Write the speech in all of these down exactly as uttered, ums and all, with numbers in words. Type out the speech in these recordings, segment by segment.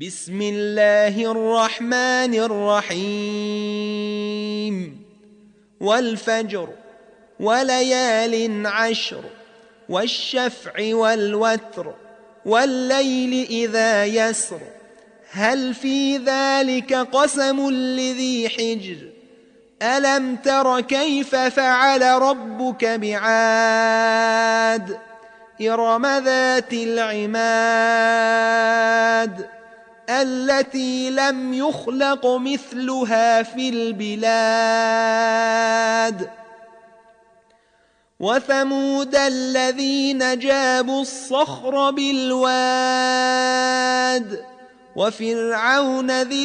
بسم الله الرحمن الرحيم والفجر وليال عشر والشفع والوتر والليل إذا يسر هل في ذلك قسم لذي حجر ألم تر كيف فعل ربك بعاد إرم ذات العماد التي لم يخلق مثلها في البلاد وثمود الذين جابوا الصخر بالواد وفرعون ذي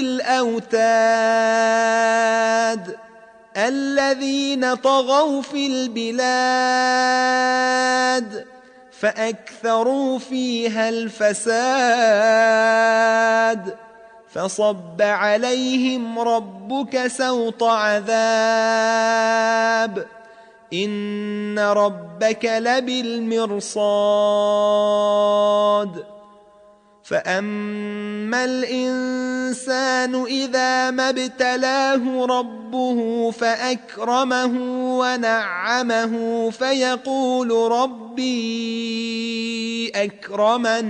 الأوتاد الذين طغوا في البلاد فأكثروا فيها الفساد فصب عليهم ربك سوط عذاب إن ربك لبالمرصاد فأما الإنسان إذا ما ابتلاه ربه فأكرمه ونعمه فيقول ربي أكرمن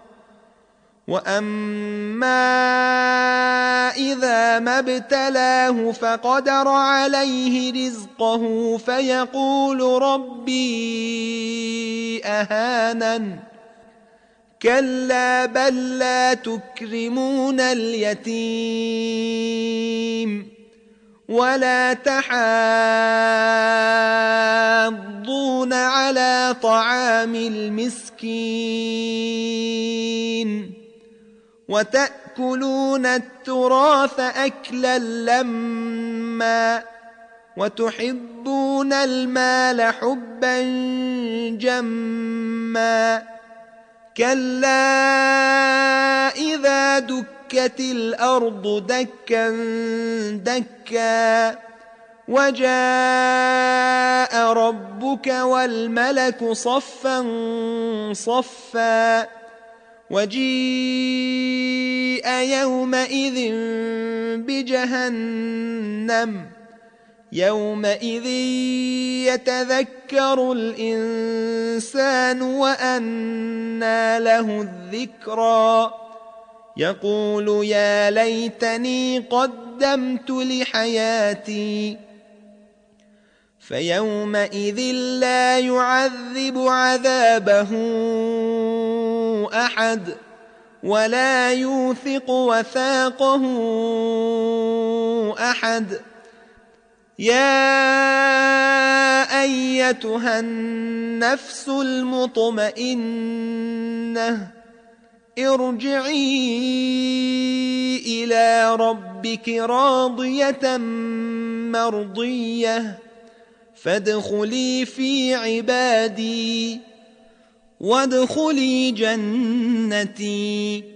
وأما إذا ما ابتلاه فقدر عليه رزقه فيقول ربي أهانن كلا بل لا تكرمون اليتيم ولا تحاضون على طعام المسكين وتأكلون التراث أكلا لما وتحبون المال حبا جما كلا إذا دكت الأرض دكا دكا وجاء ربك والملك صفا صفا وجيء يومئذ بجهنم يومئذ يتذكر الإنسان وأنى له الذكرى يقول يا ليتني قدمت لحياتي فيومئذ لا يعذب عذابه أحد ولا يوثق وثاقه أحد يا أيتها النفس المطمئنة ارجعي إلى ربك راضية مرضية فادخلي في عبادي وادخلي جنتي